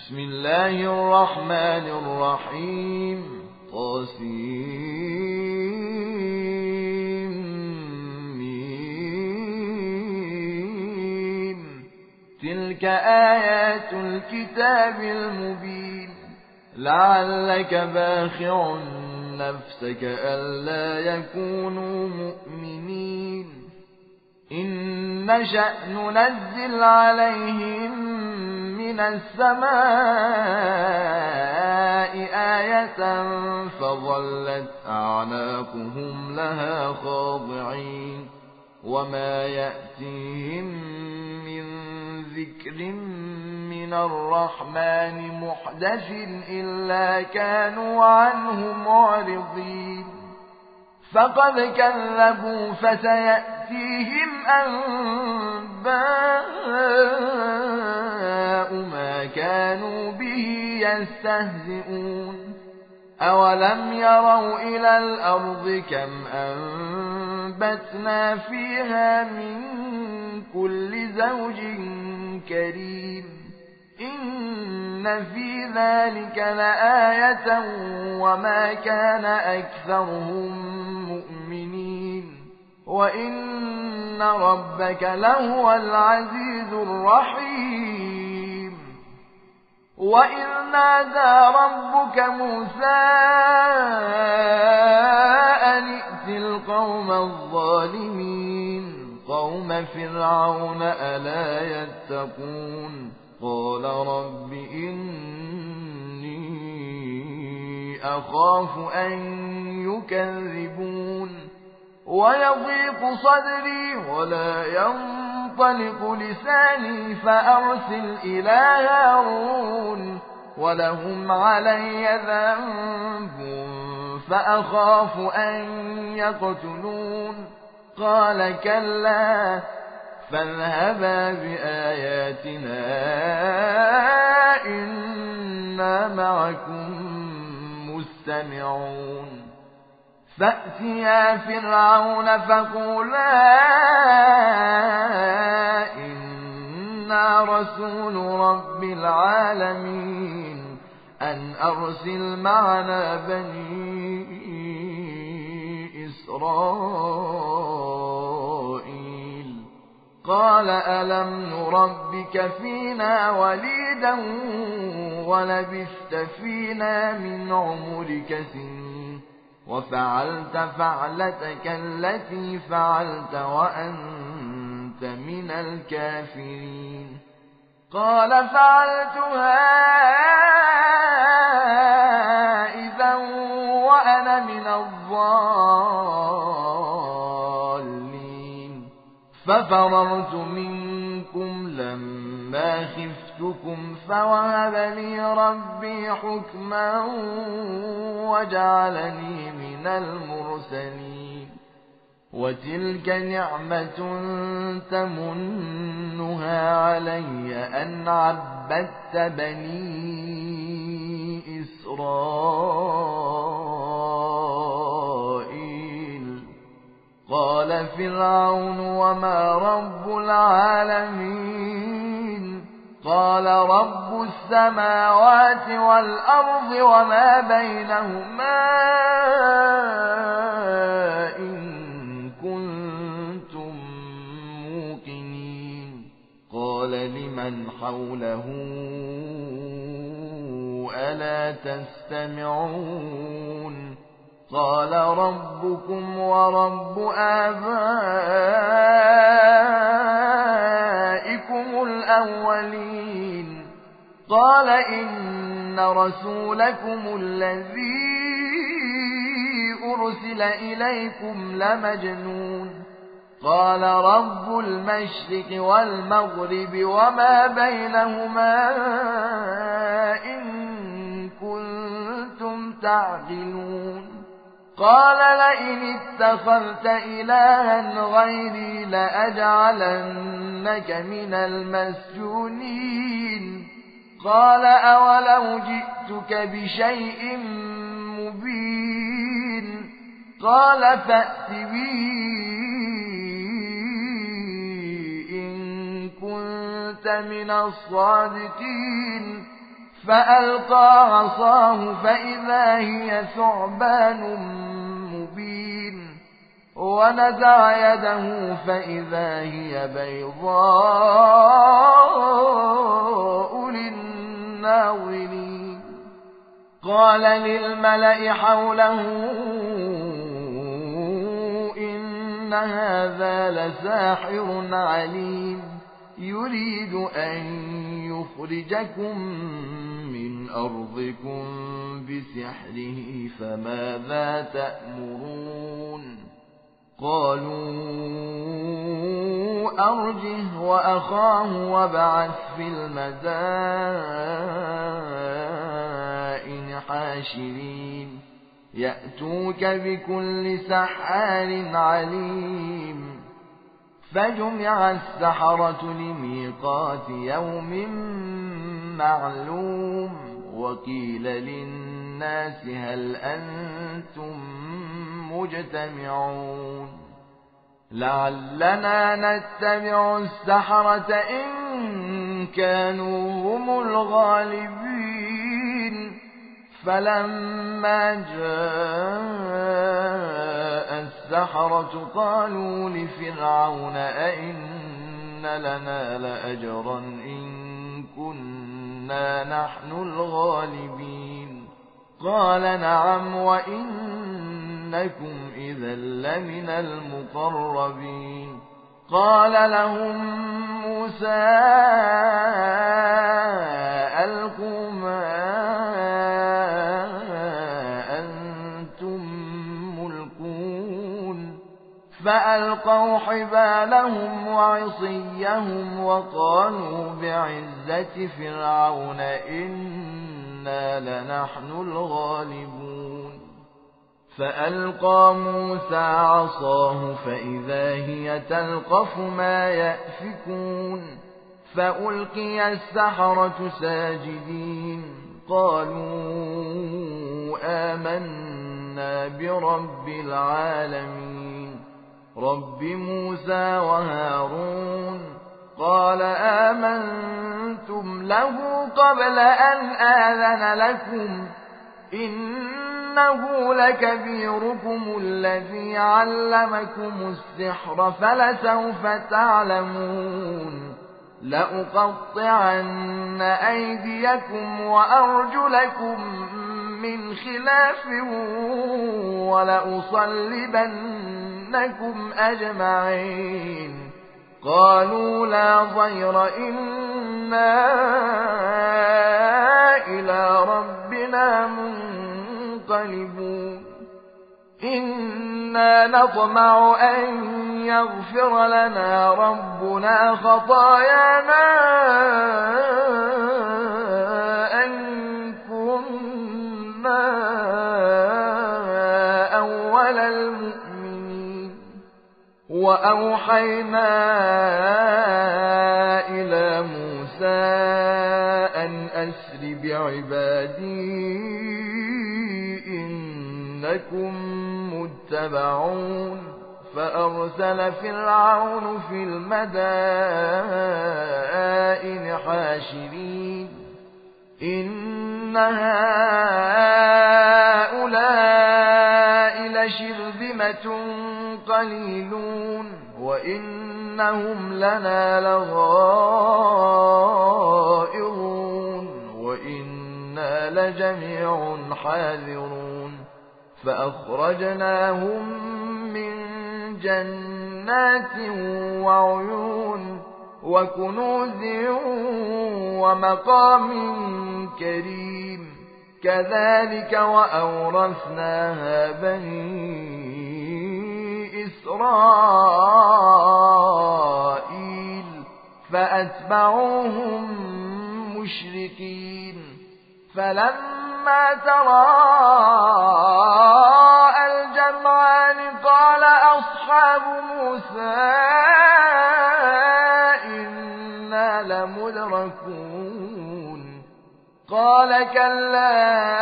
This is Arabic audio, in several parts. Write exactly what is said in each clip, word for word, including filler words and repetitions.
بسم الله الرحمن الرحيم طاسيم تلك آيات الكتاب المبين لعلك باخع نفسك ألا يكونوا مؤمنين إن نشأ ننزل عليهم من السماء آية فظلت أعناقهم لها خاضعين وما يأتيهم من ذكر من الرحمن محدث إلا كانوا عنه معرضين فقد كذبوا فسيأتيهم أنباء ما كانوا به يستهزئون أولم يروا إلى الأرض كم أنبتنا فيها من كل زوج كريم إن في ذلك لآية وما كان أكثرهم مؤمنين وإن ربك لهو العزيز الرحيم وإذ نادى ربك موسى أن ائت القوم الظالمين قوم فرعون ألا يتقون قال رب إني أخاف أن يكذبون ويضيق صدري ولا ينطلق لساني فأرسل إلى هارون ولهم علي ذنب فأخاف أن يقتلون قال كلا فاذهبا بآياتنا إنا معكم مستمعون فأتيا فرعون فقولا إنا رسول رب العالمين أن أرسل معنا بني إسرائيل قال ألم نربك فينا وليدا ولبثت فينا من عمرك سنين وفعلت فعلتك التي فعلت وأنت من الكافرين قال فعلتها إذا وأنا من الضالين ففررت منكم لما خفتكم فوهب لي ربي حكما وجعلني من المرسلين وتلك نعمة تمنها علي أن عبدت بني إسرائيل قال فرعون وما رب العالمين قال رب السماوات والأرض وما بينهما إن كنتم موقنين قال لمن حوله ألا تستمعون قال ربكم ورب آبائكم الأولين قال إن رسولكم الذي أرسل إليكم لمجنون قال رب المشرق والمغرب وما بينهما إن كنتم تعقلون قال لئن اتخذت إلها غيري لأجعلنك من المسجونين قال أولو جئتك بشيء مبين قال فأت به إن كنت من الصادقين فألقى عصاه فإذا هي ثعبان مبين ونزع يده فإذا هي بيضاء للناظرين قال للملأ حوله إن هذا لساحر عليم يريد أن يخرجكم من أرضكم بسحره فماذا تأمرون قالوا أرجه وأخاه وابعث في المدائن حاشرين يأتوك بكل سحار عليم فجمع السحرة لميقات يوم معلوم وقيل للناس هل أنتم مجتمعون لعلنا نتبع السحرة إن كانوا هم الغالبين فلما جاء السحرة قالوا لفرعون أئن لنا لأجرا إن كنا نحن الغالبين قال نعم وإنكم إذا لمن المقربين قال لهم موسى ألقوا ما أنتم ملقون فألقوا حبالهم وعصيهم وقالوا بعزة فرعون إنا لنحن الغالبون فألقى موسى عصاه فإذا هي تلقف ما يأفكون فألقي السحرة ساجدين قالوا آمنا برب العالمين رب موسى وهارون قال آمنتم له قبل أن آذن لكم إنه لكبيركم الذي علمكم السحر فلسوف تعلمون لأقطعن أيديكم وأرجلكم من خلاف ولأصلبنكم أجمعين قالوا لا ضير إنا إلى ربنا منقلبون إنا نطمع أن يغفر لنا ربنا خطايانا أن كنا أول المؤمنين وأوحينا إلى موسى أن أسر بعبادي إنكم متبعون فأرسل فرعون في المدائن حاشرين إن هؤلاء لشرذمة قليلون وإنهم لنا لغائظون وإنا لجميع حاذرون فأخرجناهم من جنات وعيون وكنوز ومقام كريم كذلك وأورثناها بني إسرائيل فأتبعوهم مشركين فلما تراءى الجمعان قال أصحاب موسى إنا لمدركون قال كلا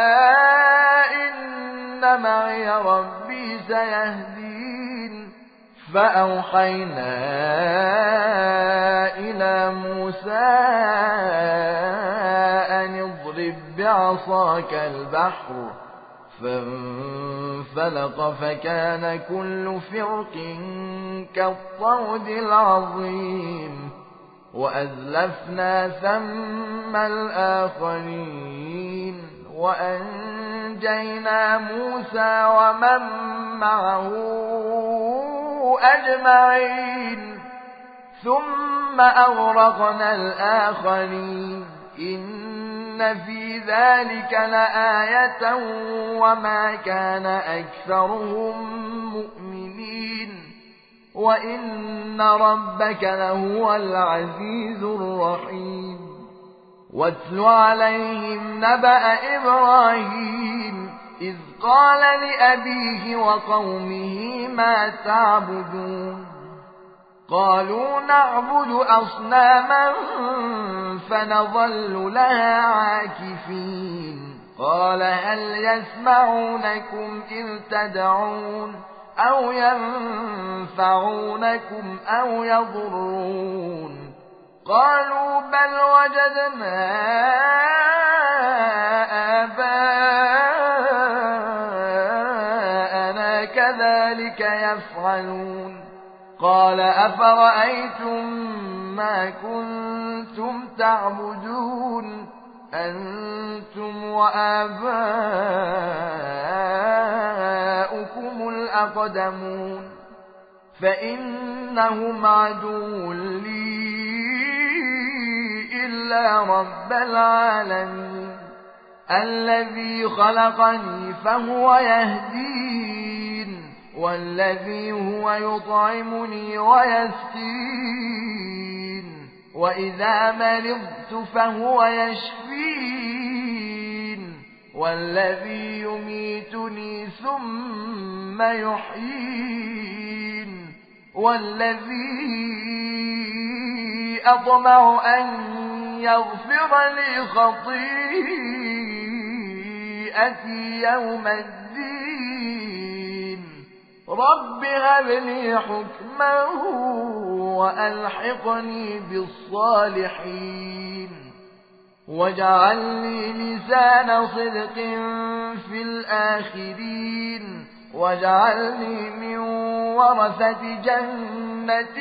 إن معي ربي سيهدين فأوحينا إلى موسى أن اضرب اضرب بعصاك البحر فانفلق فكان كل فرق كالطود العظيم وأزلفنا ثم الآخرين وأنجينا موسى ومن معه أجمعين ثم أغرقنا الآخرين إن في ذلك لآية وما كان أكثرهم مؤمنين وإن ربك لهو العزيز الرحيم واتل عليهم نبأ إبراهيم إذ قال لأبيه وقومه ما تعبدون قالوا نعبد أصناما فنظل لها عاكفين قال هل يسمعونكم إذ تدعون أو ينفعونكم أو يضرون قالوا بل وجدنا آباءنا كذلك يفعلون قال أفرأيتم ما كنتم تعبدون أنتم وآباؤكم الأقدمون فإنهم عدو لي إلا رب العالمين الذي خلقني فهو يهدين والذي هو يطعمني ويسقين وإذا مرضت فهو يشفين والذي يميتني ثم يحيين والذي أطمع أن يغفر لي خطيئتي يوم الدين رب هب لي حكما وألحقني بالصالحين واجعل لي لسان صدق في الآخرين واجعلني من ورثة جنة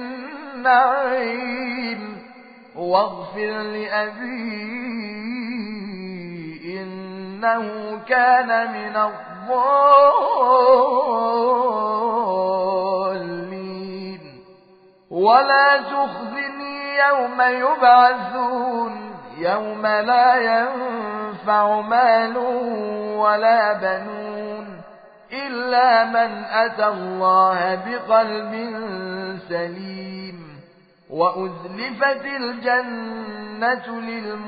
النعيم واغفر لأبي إنه كان من الضالين ولا تخزني يوم يبعثون يوم لا ينفع مال ولا بنون إلا من أتى الله بقلب سليم وأزلفت الجنة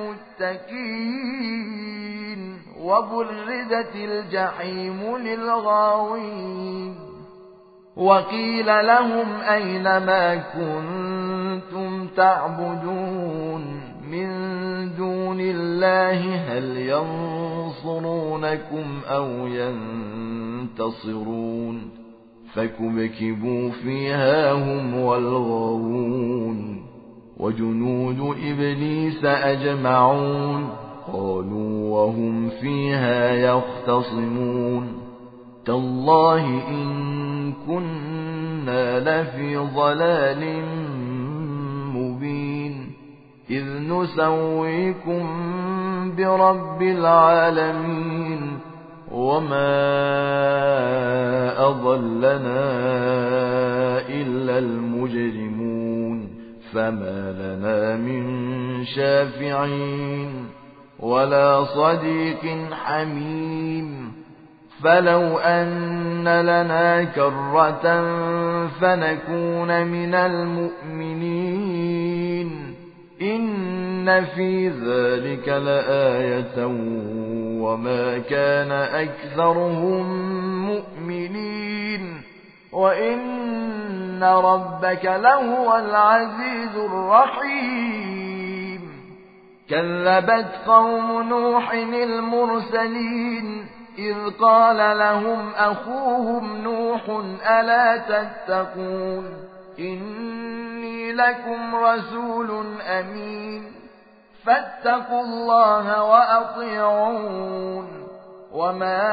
للمتقين وبرزت الجحيم للغاوين وقيل لهم أين ما كنتم تعبدون من دون الله هل ينصرونكم أو ينتصرون فكبكبوا فيها هم والغاوون وجنود إبليس أجمعون قالوا وهم فيها يختصمون تالله إن كنا لفي ضلال مبين إذ نسويكم برب العالمين وما أضلنا إلا المجرمون فما لنا من شافعين ولا صديق حميم فلو أن لنا كرة فنكون من المؤمنين إن في ذلك لآية وما كان أكثرهم مؤمنين وإن ربك لهو العزيز الرحيم كذبت قوم نوح المرسلين إذ قال لهم أخوهم نوح ألا تتقون إني لكم رسول أمين فاتقوا الله وأطيعون وما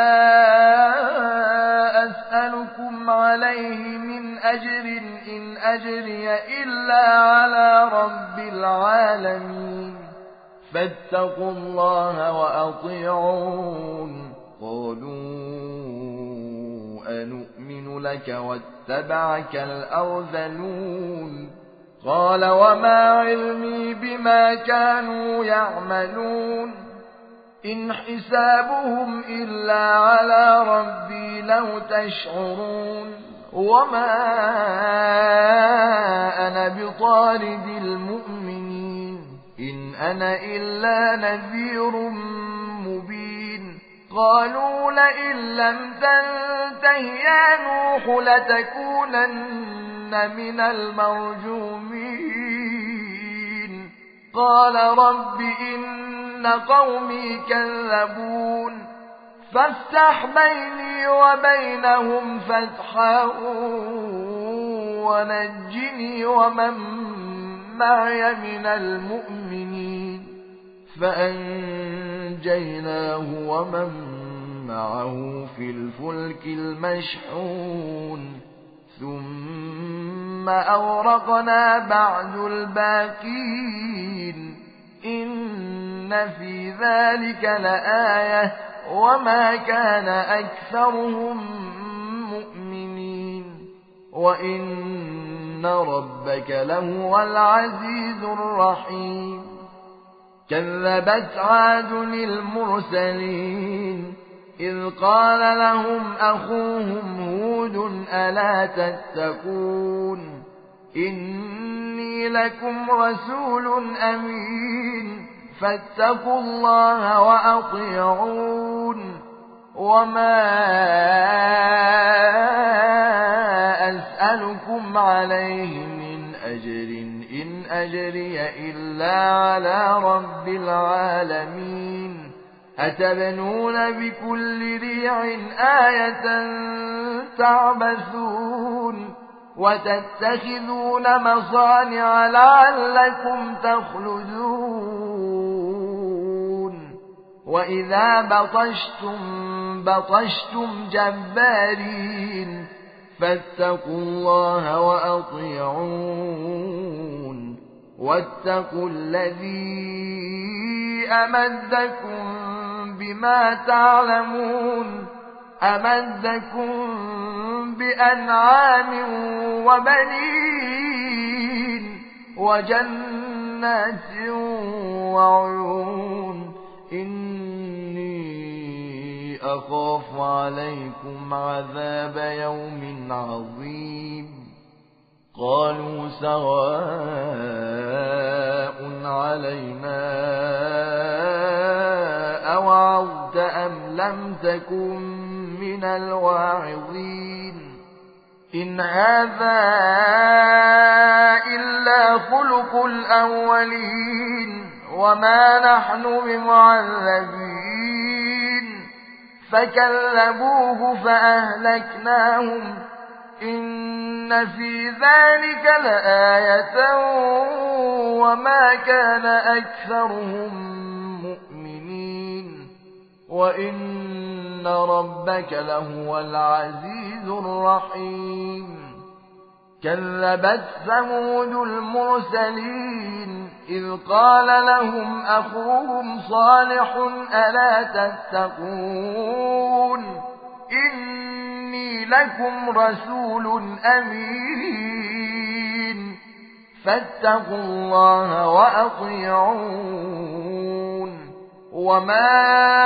أسألكم عليه من أجر إن أجري إلا على رب العالمين فاتقوا الله وأطيعون قالوا أنؤمن لك واتبعك الأرذلون قال وما علمي بما كانوا يعملون إن حسابهم إلا على ربي لو تشعرون وما أنا بطارد المؤمنين إن أنا إلا نذير مبين قالوا لئن لم تنته يا نوح لتكونن من المرجومين قال رب إن قومي كذبون فافتح بيني وبينهم فتحا ونجني ومن معي من المؤمنين فأنجيناه ومن معه في الفلك المشحون ثم أورقنا بعد الباقين إن في ذلك لآية وما كان أكثرهم مؤمنين وإن ربك لهو العزيز الرحيم كذبت عاد المرسلين إذ قال لهم أخوهم هود ألا تتقون إني لكم رسول أمين فاتقوا الله وأطيعون وما أسألكم عليه من أجر إن أجري إلا على رب العالمين أتبنون بكل ريع آية تعبثون وتتخذون مصانع لعلكم تخلدون وإذا بطشتم بطشتم جبارين فاتقوا الله وأطيعون واتقوا الذي أمدكم بما تعلمون أمدكم بأنعام وبنين وجنات وعيون إني أخاف عليكم عذاب يوم عظيم قالوا سواء علينا أوعظت أم لم تكن من الواعظين إن هذا إلا خلق الأولين وما نحن بمعذبين فكذبوه فأهلكناهم إن في ذلك لآية وما كان أكثرهم مؤمنين وإن ربك لهو العزيز الرحيم كذبت ثمود المرسلين إذ قال لهم أخوهم صالح ألا تتقون إني لكم رسول أمين فاتقوا الله وأطيعون وما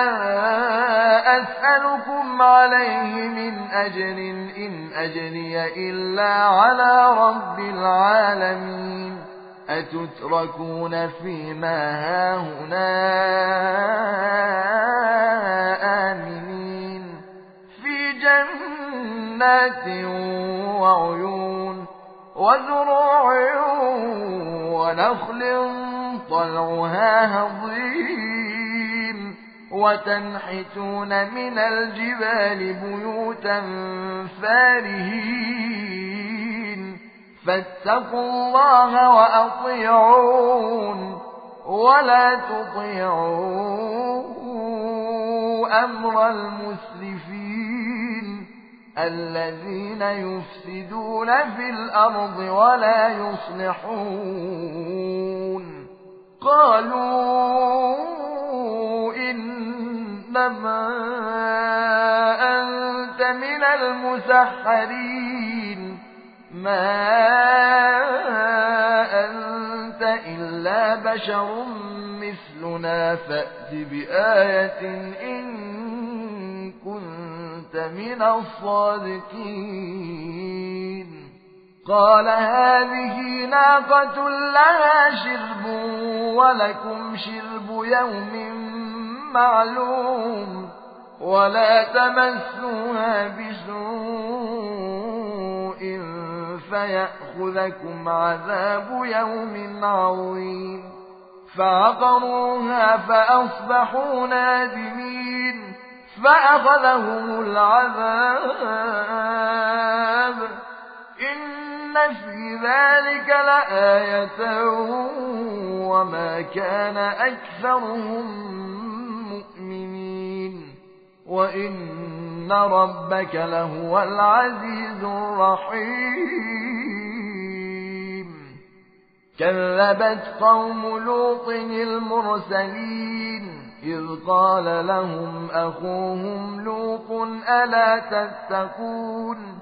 أسألكم عليه من أجر إن أجري إلا على رب العالمين أتتركون فيما هاهنا آمنين في جنات وعيون وزروع ونخل طلعها هضيم وتنحتون من الجبال بيوتا فارهين فاتقوا الله وأطيعون ولا تطيعوا أمر المسرفين الذين يفسدون في الأرض ولا يصلحون. قالوا إنما أنت من المسحرين ما أنت إلا بشر مثلنا فأت بآية إن كنت من الصادقين. قال هذه ناقة لها شرب ولكم شرب يوم معلوم ولا تمسوها بسوء فيأخذكم عذاب يوم عظيم. فعقروها فأصبحوا نادمين فأخذهم العذاب إن في ذلك لآية وما كان أكثرهم مؤمنين وإن ربك لهو العزيز الرحيم. كذبت قوم لوط المرسلين إذ قال لهم أخوهم لوط ألا تتقون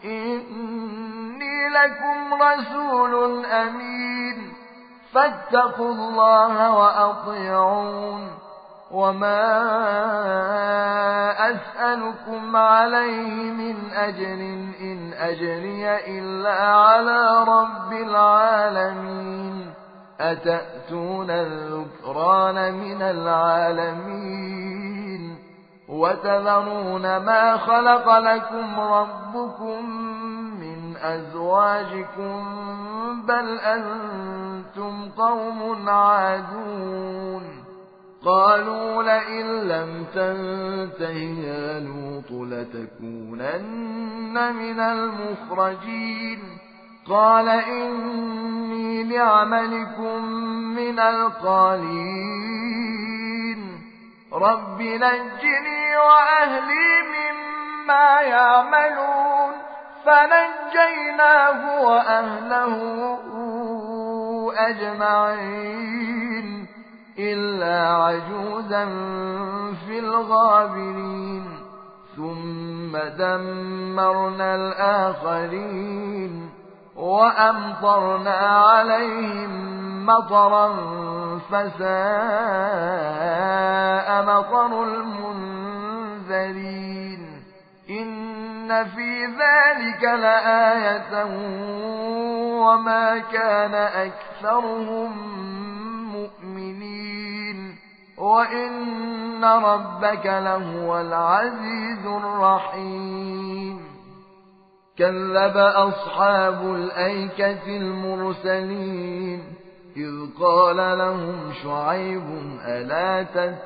إني لكم رسول أمين فاتقوا الله وأطيعون وما أسألكم عليه من أجر إن أجري إلا على رب العالمين. أتأتون الذكران من العالمين وتذرون ما خلق لكم ربكم من أزواجكم بل أنتم قوم عادون. قالوا لئن لم تنته يا لوط لتكونن من المخرجين. قال إني لعملكم من القالين رب نجني وأهلي مما يعملون. فنجيناه وأهله أجمعين إلا عجوزا في الغابرين. ثم دمرنا الآخرين وأمطرنا عليهم مطرا فساء مطر المنذرين. إن في ذلك لآية وما كان أكثرهم مؤمنين وإن ربك لهو العزيز الرحيم. كذب أصحاب الأيكة المرسلين إذ قال لهم شعيب ألا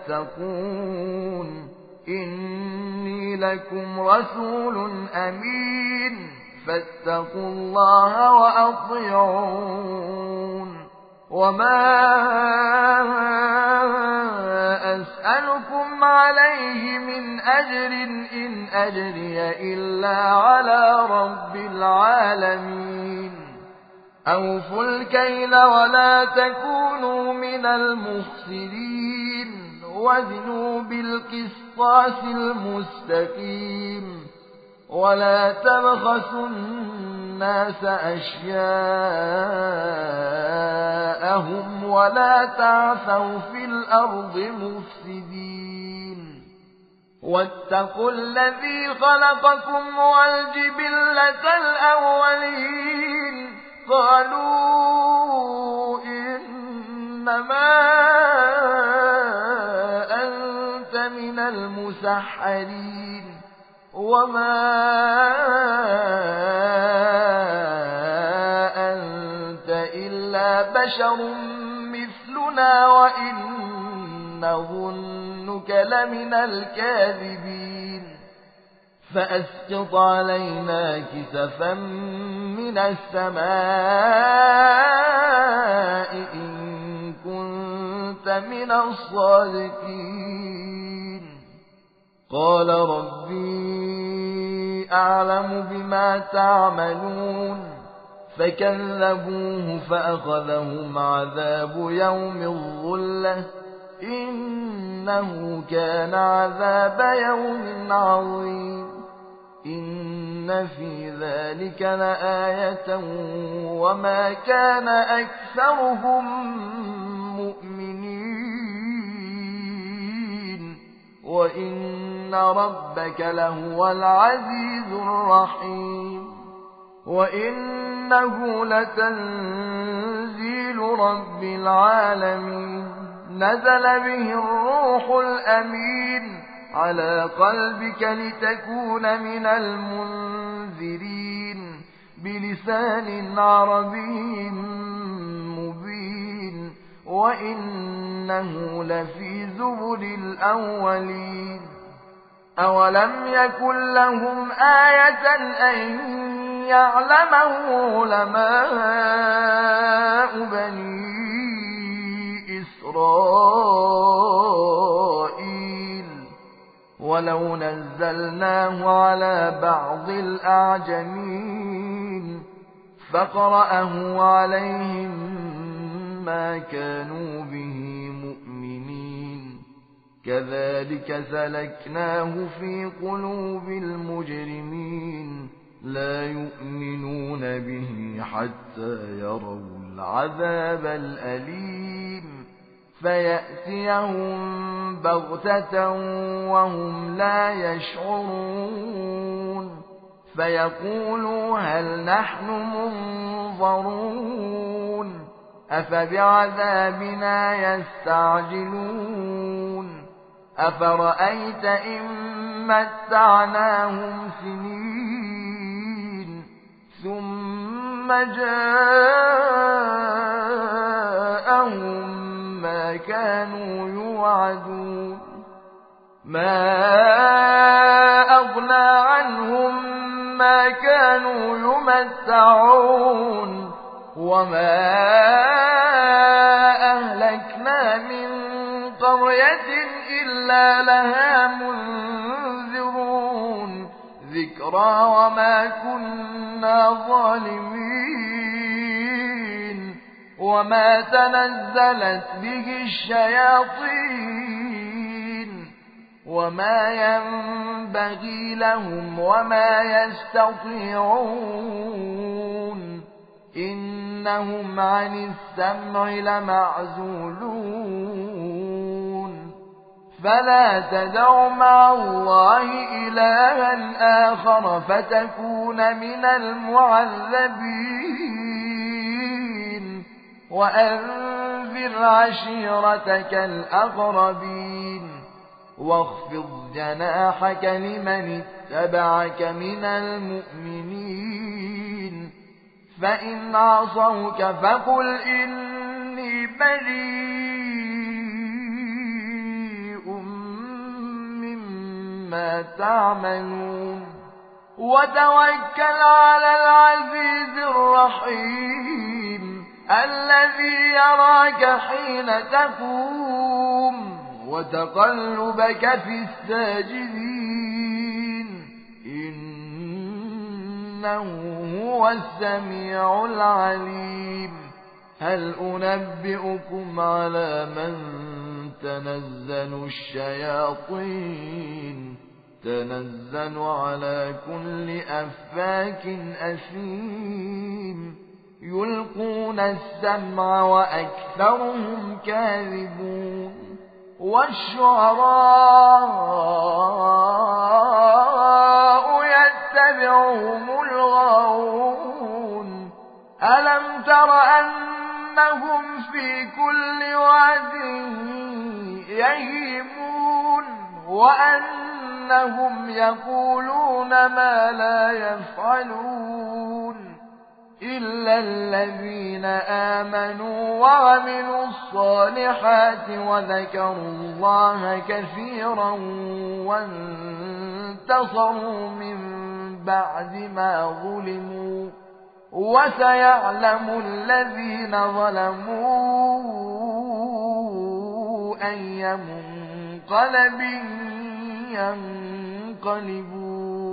تتقون إني لكم رسول أمين فاتقوا الله وأطيعون وما أسألكم عليه من أجر إن أجري إلا على رب العالمين. أوفوا الكيل ولا تكونوا من المخسرين وزنوا بالقسطاس المستقيم ولا تبخسوا الناس أشياءهم ولا تعثوا في الأرض مفسدين. واتقوا الذي خلقكم والجبلة الأولين. قالوا إنما أنت من المسحرين وما أنت إلا بشر مثلنا وإن نظنك لمن الكاذبين. فأسقط علينا كسفا من السماء إن كنت لمن الصادقين قال ربي أعلم بما تعملون فكذبوه فأخذهم عذاب يوم الظلة إنه كان عذاب يوم عظيم إن في ذلك لآية وما كان أكثرهم مؤمنين وإن ربك لهو العزيز الرحيم وإنه لتنزيل رب العالمين نزل به الروح الأمين على قلبك لتكون من المنذرين بلسان عربي مبين وإنه لفي زبر الأولين أولم يكن لهم آية أن يعلمه علماء بني إسرائيل ولو نزلناه على بعض الأعجمين فقرأه عليهم ما كانوا به مؤمنين كذلك سلكناه في قلوب المجرمين لا يؤمنون به حتى يروا العذاب الأليم فيأتيهم بغتة وهم لا يشعرون فيقولوا هل نحن منظرون أفبعذابنا يستعجلون أفرأيت إن متعناهم سنين ثم جاءهم ما كانوا يوعدون ما أغنى عنهم ما كانوا يمتعون وما أهلكنا من قرية إلا لها منذرون ذكرى وما كنا ظالمين وما تنزلت به الشياطين وما ينبغي لهم وما يستطيعون إنهم عن السمع لمعزولون فلا تدع مع الله إلها آخر فتكون من المعذبين وأنذر عشيرتك الأقربين واخفض جناحك لمن اتبعك من المؤمنين فإن عصوك فقل إني بريء مما تعملون وتوكل على العزيز الرحيم الذي يراك حين تقوم وتقلبك في الساجدين إنه هو السميع العليم هل أنبئكم على من تنزل الشياطين تنزل على كل أفاك أثيم يلقون السمع وأكثرهم كاذبون والشعراء يتبعهم الغاوون ألم تر أنهم في كل واد يهيمون وأنهم يقولون ما لا يفعلون إلا الذين آمنوا وعملوا الصالحات وذكروا الله كثيرا وانتصروا من بعد ما ظلموا وسيعلم الذين ظلموا أي منقلب ينقلبون